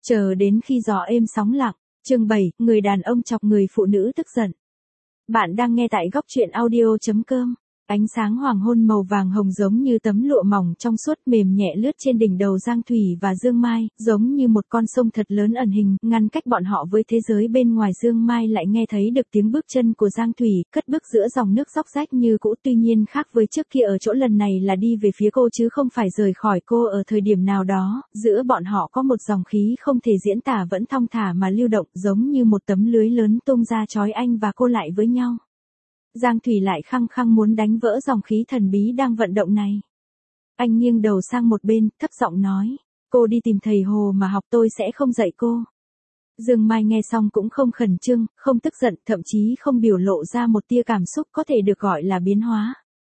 Chờ đến khi gió êm sóng lặng. Chương 7, người đàn ông chọc người phụ nữ tức giận. Bạn đang nghe tại góc truyện audio.com. Ánh sáng hoàng hôn màu vàng hồng giống như tấm lụa mỏng trong suốt mềm nhẹ lướt trên đỉnh đầu Giang Thủy và Dương Mai, giống như một con sông thật lớn ẩn hình, ngăn cách bọn họ với thế giới bên ngoài. Dương Mai lại nghe thấy được tiếng bước chân của Giang Thủy, cất bước giữa dòng nước róc rách như cũ, tuy nhiên khác với trước kia ở chỗ lần này là đi về phía cô chứ không phải rời khỏi cô. Ở thời điểm nào đó, giữa bọn họ có một dòng khí không thể diễn tả vẫn thong thả mà lưu động, giống như một tấm lưới lớn tung ra trói anh và cô lại với nhau. Giang Thủy lại khăng khăng muốn đánh vỡ dòng khí thần bí đang vận động này. Anh nghiêng đầu sang một bên, thấp giọng nói, cô đi tìm thầy Hồ mà học, tôi sẽ không dạy cô. Dương Mai nghe xong cũng không khẩn trương, không tức giận, thậm chí không biểu lộ ra một tia cảm xúc có thể được gọi là biến hóa.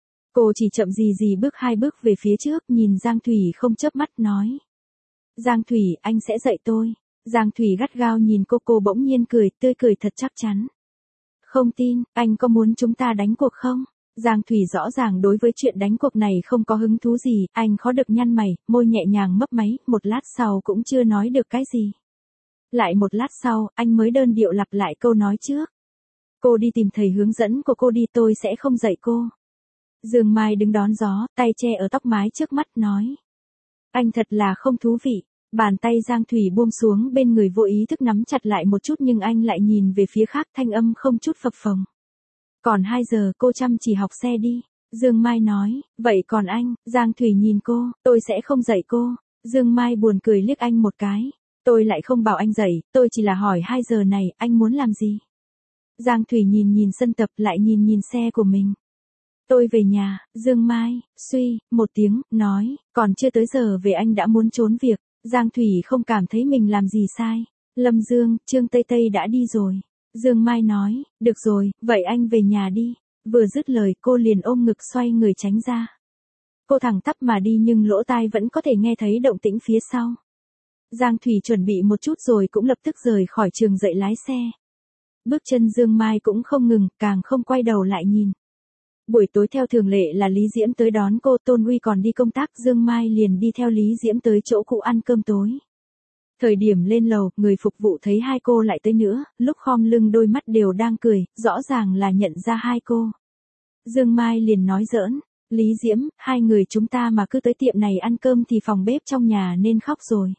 Cô chỉ chậm gì bước 2 bước về phía trước, nhìn Giang Thủy không chớp mắt nói. Giang Thủy, anh sẽ dạy tôi. Giang Thủy gắt gao nhìn cô bỗng nhiên cười, tươi cười thật chắc chắn. Không tin, anh có muốn chúng ta đánh cuộc không? Giang Thủy rõ ràng đối với chuyện đánh cuộc này không có hứng thú gì, anh khó được nhăn mày, môi nhẹ nhàng mấp máy, một lát sau cũng chưa nói được cái gì. Lại một lát sau, anh mới đơn điệu lặp lại câu nói trước. Cô đi tìm thầy hướng dẫn của cô đi, tôi sẽ không dạy cô. Dương Mai đứng đón gió, tay che ở tóc mái trước mắt nói. Anh thật là không thú vị. Bàn tay Giang Thủy buông xuống bên người, vô ý thức nắm chặt lại một chút, nhưng anh lại nhìn về phía khác, thanh âm không chút phập phồng. Còn 2 giờ, cô chăm chỉ học xe đi. Dương Mai nói, vậy còn anh? Giang Thủy nhìn cô, tôi sẽ không dạy cô. Dương Mai buồn cười liếc anh một cái. Tôi lại không bảo anh dạy, tôi chỉ là hỏi 2 giờ này, anh muốn làm gì? Giang Thủy nhìn sân tập, lại nhìn xe của mình. Tôi về nhà. Dương Mai, suy, một tiếng, nói, còn chưa tới giờ về anh đã muốn trốn việc. Giang Thủy không cảm thấy mình làm gì sai. Lâm Dương, Trương Tây Tây đã đi rồi. Dương Mai nói, được rồi, vậy anh về nhà đi. Vừa dứt lời cô liền ôm ngực xoay người tránh ra. Cô thẳng tắp mà đi nhưng lỗ tai vẫn có thể nghe thấy động tĩnh phía sau. Giang Thủy chuẩn bị một chút rồi cũng lập tức rời khỏi trường dạy lái xe. Bước chân Dương Mai cũng không ngừng, càng không quay đầu lại nhìn. Buổi tối theo thường lệ là Lý Diễm tới đón cô, Tôn Uy còn đi công tác, Dương Mai liền đi theo Lý Diễm tới chỗ cũ ăn cơm tối. Thời điểm lên lầu, người phục vụ thấy hai cô lại tới nữa, lúc khom lưng đôi mắt đều đang cười, rõ ràng là nhận ra hai cô. Dương Mai liền nói giỡn, Lý Diễm, hai người chúng ta mà cứ tới tiệm này ăn cơm thì phòng bếp trong nhà nên khóc rồi.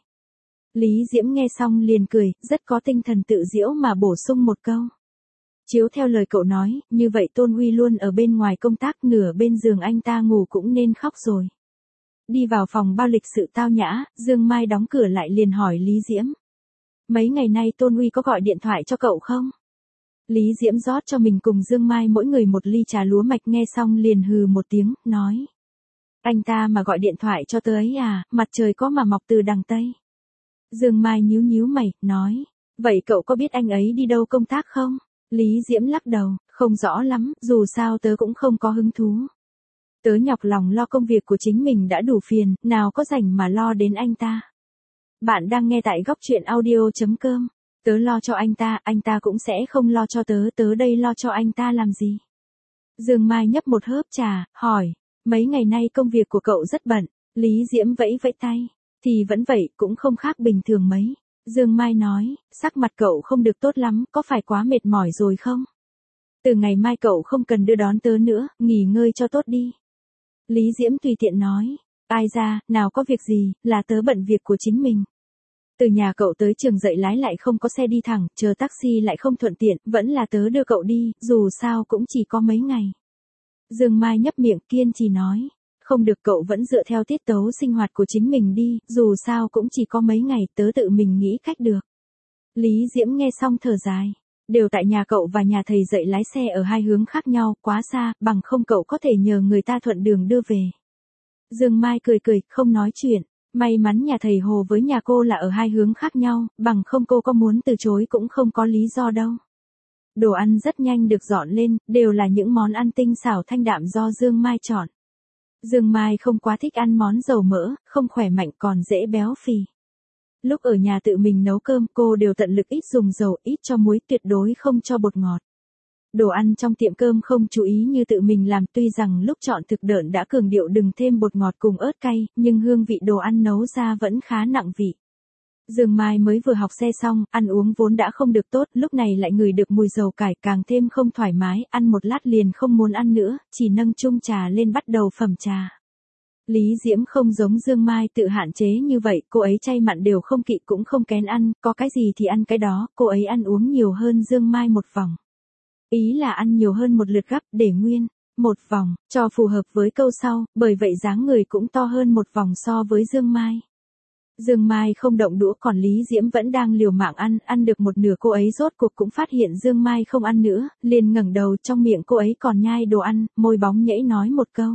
Lý Diễm nghe xong liền cười, rất có tinh thần tự giễu mà bổ sung một câu. Chiếu theo lời cậu nói, như vậy Tôn Uy luôn ở bên ngoài công tác, nửa bên giường anh ta ngủ cũng nên khóc rồi. Đi vào phòng bao lịch sự tao nhã, Dương Mai đóng cửa lại liền hỏi Lý Diễm. Mấy ngày nay Tôn Uy có gọi điện thoại cho cậu không? Lý Diễm rót cho mình cùng Dương Mai mỗi người một ly trà lúa mạch, nghe xong liền hừ một tiếng, nói. Anh ta mà gọi điện thoại cho tớ ấy à, mặt trời có mà mọc từ đằng Tây. Dương Mai nhíu mày, nói. Vậy cậu có biết anh ấy đi đâu công tác không? Lý Diễm lắc đầu, không rõ lắm, dù sao tớ cũng không có hứng thú. Tớ nhọc lòng lo công việc của chính mình đã đủ phiền, nào có rảnh mà lo đến anh ta. Bạn đang nghe tại góc truyện audio.com. Tớ lo cho anh ta cũng sẽ không lo cho tớ, tớ đây lo cho anh ta làm gì? Dương Mai nhấp một hớp trà, hỏi, mấy ngày nay công việc của cậu rất bận. Lý Diễm vẫy tay, thì vẫn vậy, cũng không khác bình thường mấy. Dương Mai nói, sắc mặt cậu không được tốt lắm, có phải quá mệt mỏi rồi không? Từ ngày mai cậu không cần đưa đón tớ nữa, nghỉ ngơi cho tốt đi. Lý Diễm tùy tiện nói, ai ra, nào có việc gì, là tớ bận việc của chính mình. Từ nhà cậu tới trường dạy lái lại không có xe đi thẳng, chờ taxi lại không thuận tiện, vẫn là tớ đưa cậu đi, dù sao cũng chỉ có mấy ngày. Dương Mai nhấp miệng kiên trì nói. Không được, cậu vẫn dựa theo tiết tấu sinh hoạt của chính mình đi, dù sao cũng chỉ có mấy ngày, tớ tự mình nghĩ cách được. Lý Diễm nghe xong thở dài. Đều tại nhà cậu và nhà thầy dạy lái xe ở hai hướng khác nhau, quá xa, bằng không cậu có thể nhờ người ta thuận đường đưa về. Dương Mai cười, không nói chuyện. May mắn nhà thầy Hồ với nhà cô là ở hai hướng khác nhau, bằng không cô có muốn từ chối cũng không có lý do đâu. Đồ ăn rất nhanh được dọn lên, đều là những món ăn tinh xảo thanh đạm do Dương Mai chọn. Dương Mai không quá thích ăn món dầu mỡ, không khỏe mạnh còn dễ béo phì. Lúc ở nhà tự mình nấu cơm cô đều tận lực ít dùng dầu, ít cho muối, tuyệt đối không cho bột ngọt. Đồ ăn trong tiệm cơm không chú ý như tự mình làm, tuy rằng lúc chọn thực đơn đã cường điệu đừng thêm bột ngọt cùng ớt cay, nhưng hương vị đồ ăn nấu ra vẫn khá nặng vị. Dương Mai mới vừa học xe xong, ăn uống vốn đã không được tốt, lúc này lại ngửi được mùi dầu cải càng thêm không thoải mái, ăn một lát liền không muốn ăn nữa, chỉ nâng chung trà lên bắt đầu phẩm trà. Lý Diễm không giống Dương Mai tự hạn chế như vậy, cô ấy chay mặn đều không kỵ cũng không kén ăn, có cái gì thì ăn cái đó, cô ấy ăn uống nhiều hơn Dương Mai một vòng. Ý là ăn nhiều hơn một lượt gắp để nguyên, một vòng, cho phù hợp với câu sau, bởi vậy dáng người cũng to hơn một vòng so với Dương Mai. Dương Mai không động đũa còn Lý Diễm vẫn đang liều mạng ăn được một nửa cô ấy rốt cuộc cũng phát hiện Dương Mai không ăn nữa, liền ngẩng đầu trong miệng cô ấy còn nhai đồ ăn, môi bóng nhễ nói một câu.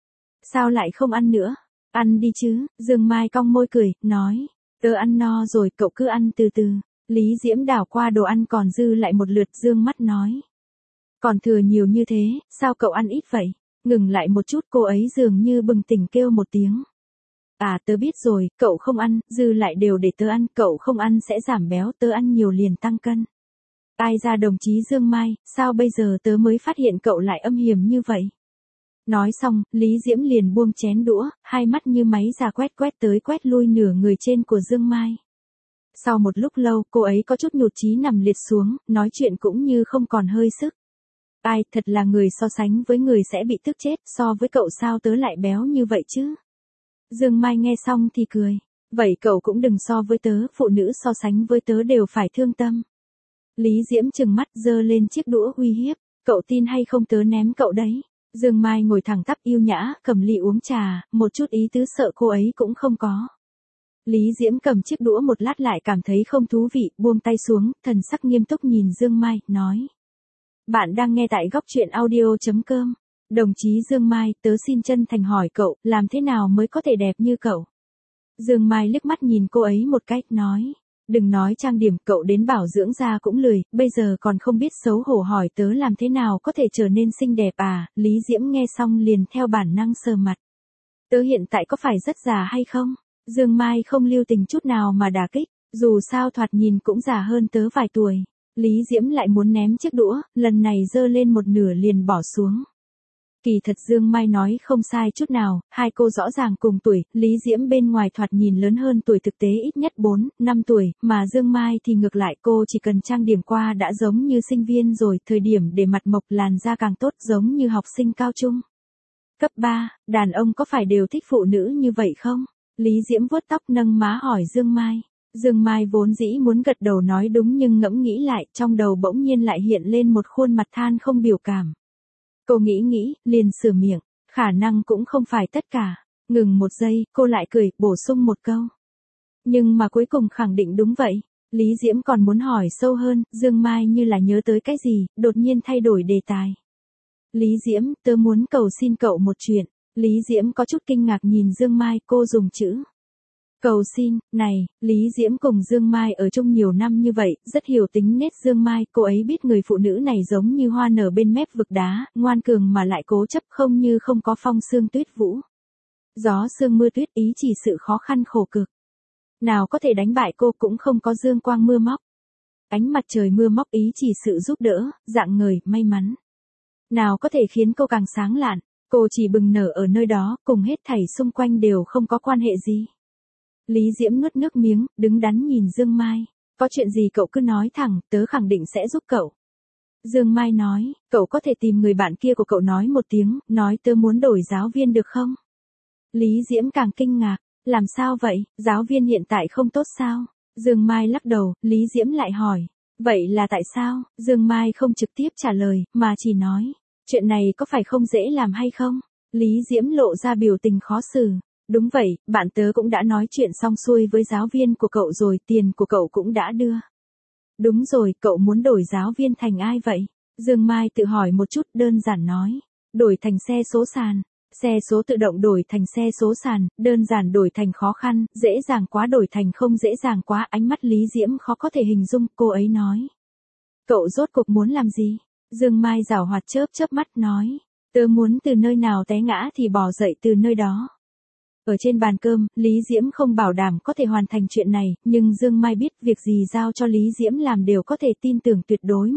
Sao lại không ăn nữa? Ăn đi chứ, Dương Mai cong môi cười, nói. Tớ ăn no rồi cậu cứ ăn từ từ. Lý Diễm đảo qua đồ ăn còn dư lại một lượt dương mắt nói. Còn thừa nhiều như thế, sao cậu ăn ít vậy? Ngừng lại một chút cô ấy dường như bừng tỉnh kêu một tiếng. À tớ biết rồi, cậu không ăn, dư lại đều để tớ ăn, cậu không ăn sẽ giảm béo, tớ ăn nhiều liền tăng cân. Ai ra đồng chí Dương Mai, sao bây giờ tớ mới phát hiện cậu lại âm hiểm như vậy? Nói xong, Lý Diễm liền buông chén đũa, hai mắt như máy già quét tới quét lui nửa người trên của Dương Mai. Sau một lúc lâu, cô ấy có chút nhụt chí nằm liệt xuống, nói chuyện cũng như không còn hơi sức. Ai, thật là người so sánh với người sẽ bị tức chết, so với cậu sao tớ lại béo như vậy chứ? Dương Mai nghe xong thì cười. Vậy cậu cũng đừng so với tớ, phụ nữ so sánh với tớ đều phải thương tâm. Lý Diễm trừng mắt giơ lên chiếc đũa uy hiếp. Cậu tin hay không tớ ném cậu đấy. Dương Mai ngồi thẳng tắp yêu nhã, cầm ly uống trà, một chút ý tứ sợ cô ấy cũng không có. Lý Diễm cầm chiếc đũa một lát lại cảm thấy không thú vị, buông tay xuống, thần sắc nghiêm túc nhìn Dương Mai, nói. Bạn đang nghe tại góc truyện audio.com. Đồng chí Dương Mai, tớ xin chân thành hỏi cậu, làm thế nào mới có thể đẹp như cậu? Dương Mai liếc mắt nhìn cô ấy một cách, nói. Đừng nói trang điểm, cậu đến bảo dưỡng da cũng lười, bây giờ còn không biết xấu hổ hỏi tớ làm thế nào có thể trở nên xinh đẹp à? Lý Diễm nghe xong liền theo bản năng sờ mặt. Tớ hiện tại có phải rất già hay không? Dương Mai không lưu tình chút nào mà đả kích, dù sao thoạt nhìn cũng già hơn tớ vài tuổi. Lý Diễm lại muốn ném chiếc đũa, lần này giơ lên một nửa liền bỏ xuống. Kỳ thật Dương Mai nói không sai chút nào, hai cô rõ ràng cùng tuổi, Lý Diễm bên ngoài thoạt nhìn lớn hơn tuổi thực tế ít nhất 4, 5 tuổi, mà Dương Mai thì ngược lại cô chỉ cần trang điểm qua đã giống như sinh viên rồi, thời điểm để mặt mộc làn da càng tốt giống như học sinh cao trung. Cấp 3, đàn ông có phải đều thích phụ nữ như vậy không? Lý Diễm vuốt tóc nâng má hỏi Dương Mai. Dương Mai vốn dĩ muốn gật đầu nói đúng nhưng ngẫm nghĩ lại, trong đầu bỗng nhiên lại hiện lên một khuôn mặt than không biểu cảm. Cô nghĩ, liền sửa miệng, khả năng cũng không phải tất cả. Ngừng một giây, cô lại cười, bổ sung một câu. Nhưng mà cuối cùng khẳng định đúng vậy. Lý Diễm còn muốn hỏi sâu hơn, Dương Mai như là nhớ tới cái gì, đột nhiên thay đổi đề tài. Lý Diễm, tớ muốn cầu xin cậu một chuyện. Lý Diễm có chút kinh ngạc nhìn Dương Mai, cô dùng chữ. Cầu xin, này, Lý Diễm cùng Dương Mai ở chung nhiều năm như vậy, rất hiểu tính nết Dương Mai, cô ấy biết người phụ nữ này giống như hoa nở bên mép vực đá, ngoan cường mà lại cố chấp không như không có phong sương tuyết vũ. Gió sương mưa tuyết ý chỉ sự khó khăn khổ cực. Nào có thể đánh bại cô cũng không có dương quang mưa móc. Ánh mặt trời mưa móc ý chỉ sự giúp đỡ, dạng ngời, may mắn. Nào có thể khiến cô càng sáng lạn, cô chỉ bừng nở ở nơi đó, cùng hết thảy xung quanh đều không có quan hệ gì. Lý Diễm nuốt nước miếng, đứng đắn nhìn Dương Mai. Có chuyện gì cậu cứ nói thẳng, tớ khẳng định sẽ giúp cậu. Dương Mai nói, cậu có thể tìm người bạn kia của cậu nói một tiếng, nói tớ muốn đổi giáo viên được không? Lý Diễm càng kinh ngạc, làm sao vậy, giáo viên hiện tại không tốt sao? Dương Mai lắc đầu, Lý Diễm lại hỏi, vậy là tại sao? Dương Mai không trực tiếp trả lời, mà chỉ nói, chuyện này có phải không dễ làm hay không? Lý Diễm lộ ra biểu tình khó xử. Đúng vậy, bạn tớ cũng đã nói chuyện xong xuôi với giáo viên của cậu rồi, tiền của cậu cũng đã đưa. Đúng rồi, cậu muốn đổi giáo viên thành ai vậy? Dương Mai tự hỏi một chút, đơn giản nói. Đổi thành xe số sàn. Xe số tự động đổi thành xe số sàn, đơn giản đổi thành khó khăn, dễ dàng quá đổi thành không dễ dàng quá. Ánh mắt Lý Diễm khó có thể hình dung, cô ấy nói. Cậu rốt cuộc muốn làm gì? Dương Mai giảo hoạt chớp mắt nói. Tớ muốn từ nơi nào té ngã thì bò dậy từ nơi đó. Ở trên bàn cơm, Lý Diễm không bảo đảm có thể hoàn thành chuyện này, nhưng Dương Mai biết việc gì giao cho Lý Diễm làm đều có thể tin tưởng tuyệt đối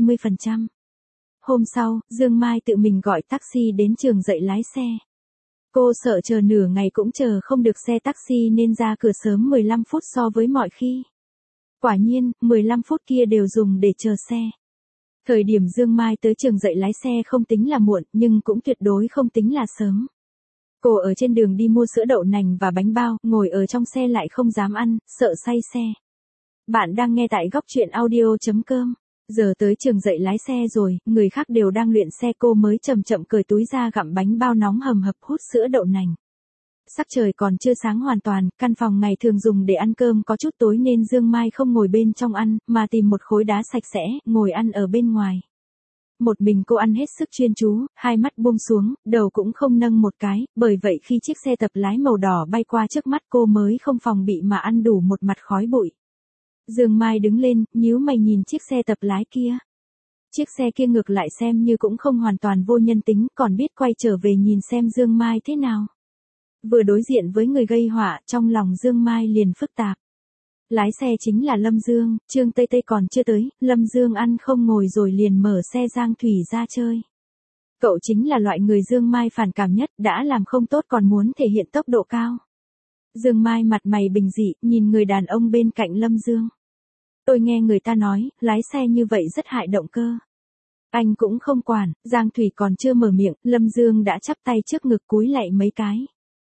120%. Hôm sau, Dương Mai tự mình gọi taxi đến trường dạy lái xe. Cô sợ chờ nửa ngày cũng chờ không được xe taxi nên ra cửa sớm 15 phút so với mọi khi. Quả nhiên, 15 phút kia đều dùng để chờ xe. Thời điểm Dương Mai tới trường dạy lái xe không tính là muộn nhưng cũng tuyệt đối không tính là sớm. Cô ở trên đường đi mua sữa đậu nành và bánh bao, ngồi ở trong xe lại không dám ăn, sợ say xe. Bạn đang nghe tại góc truyện audio.com. Giờ tới trường dạy lái xe rồi, người khác đều đang luyện xe, cô mới chậm chậm cởi túi ra gặm bánh bao nóng hầm hập hút sữa đậu nành. Sắc trời còn chưa sáng hoàn toàn, căn phòng ngày thường dùng để ăn cơm có chút tối nên Dương Mai không ngồi bên trong ăn, mà tìm một khối đá sạch sẽ, ngồi ăn ở bên ngoài. Một mình cô ăn hết sức chuyên chú, hai mắt buông xuống, đầu cũng không nâng một cái, bởi vậy khi chiếc xe tập lái màu đỏ bay qua trước mắt cô mới không phòng bị mà ăn đủ một mặt khói bụi. Dương Mai đứng lên, nhíu mày nhìn chiếc xe tập lái kia. Chiếc xe kia ngược lại xem như cũng không hoàn toàn vô nhân tính, còn biết quay trở về nhìn xem Dương Mai thế nào. Vừa đối diện với người gây họa, trong lòng Dương Mai liền phức tạp. Lái xe chính là Lâm Dương, Trương Tây Tây còn chưa tới, Lâm Dương ăn không ngồi rồi liền mở xe Giang Thủy ra chơi. Cậu chính là loại người Dương Mai phản cảm nhất, đã làm không tốt còn muốn thể hiện tốc độ cao. Dương Mai mặt mày bình dị, nhìn người đàn ông bên cạnh Lâm Dương. Tôi nghe người ta nói, lái xe như vậy rất hại động cơ. Anh cũng không quản, Giang Thủy còn chưa mở miệng, Lâm Dương đã chắp tay trước ngực cúi lạy mấy cái.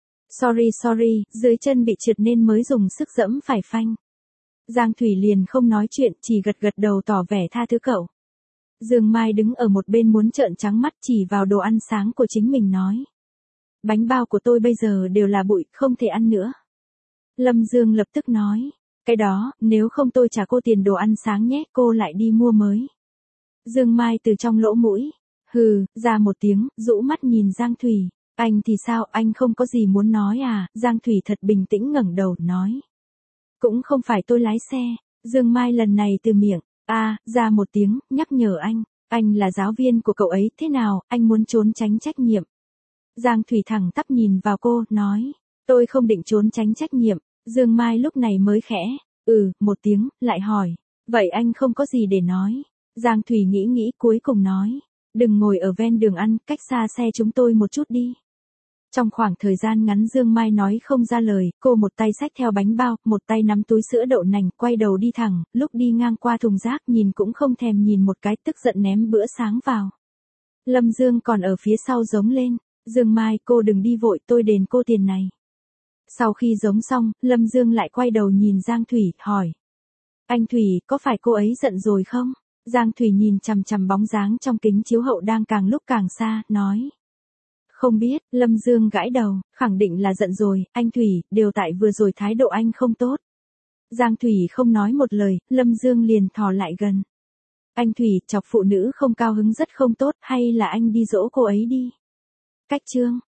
Sorry, dưới chân bị trượt nên mới dùng sức giẫm phải phanh. Giang Thủy liền không nói chuyện, chỉ gật đầu tỏ vẻ tha thứ cậu. Dương Mai đứng ở một bên muốn trợn trắng mắt chỉ vào đồ ăn sáng của chính mình nói. Bánh bao của tôi bây giờ đều là bụi, không thể ăn nữa. Lâm Dương lập tức nói. Cái đó, nếu không tôi trả cô tiền đồ ăn sáng nhé, cô lại đi mua mới. Dương Mai từ trong lỗ mũi. Hừ, ra một tiếng, rũ mắt nhìn Giang Thủy. Anh thì sao, anh không có gì muốn nói à? Giang Thủy thật bình tĩnh ngẩng đầu, nói. Cũng không phải tôi lái xe. Dương Mai lần này từ miệng. Ra một tiếng, nhắc nhở anh là giáo viên của cậu ấy, thế nào, anh muốn trốn tránh trách nhiệm. Giang Thủy thẳng tắp nhìn vào cô, nói. Tôi không định trốn tránh trách nhiệm. Dương Mai lúc này mới khẽ. Một tiếng, lại hỏi. Vậy anh không có gì để nói. Giang Thủy nghĩ cuối cùng nói. Đừng ngồi ở ven đường ăn, cách xa xe chúng tôi một chút đi. Trong khoảng thời gian ngắn Dương Mai nói không ra lời, cô một tay xách theo bánh bao, một tay nắm túi sữa đậu nành, quay đầu đi thẳng, lúc đi ngang qua thùng rác nhìn cũng không thèm nhìn một cái, tức giận ném bữa sáng vào. Lâm Dương còn ở phía sau giống lên. Dương Mai, cô đừng đi vội, tôi đền cô tiền này. Sau khi giống xong, Lâm Dương lại quay đầu nhìn Giang Thủy, hỏi. Anh Thủy, có phải cô ấy giận rồi không? Giang Thủy nhìn chằm chằm bóng dáng trong kính chiếu hậu đang càng lúc càng xa, nói. Không biết, Lâm Dương gãi đầu, khẳng định là giận rồi, anh Thủy, đều tại vừa rồi thái độ anh không tốt. Giang Thủy không nói một lời, Lâm Dương liền thò lại gần. Anh Thủy, chọc phụ nữ không cao hứng rất không tốt, hay là anh đi dỗ cô ấy đi. Cách chương.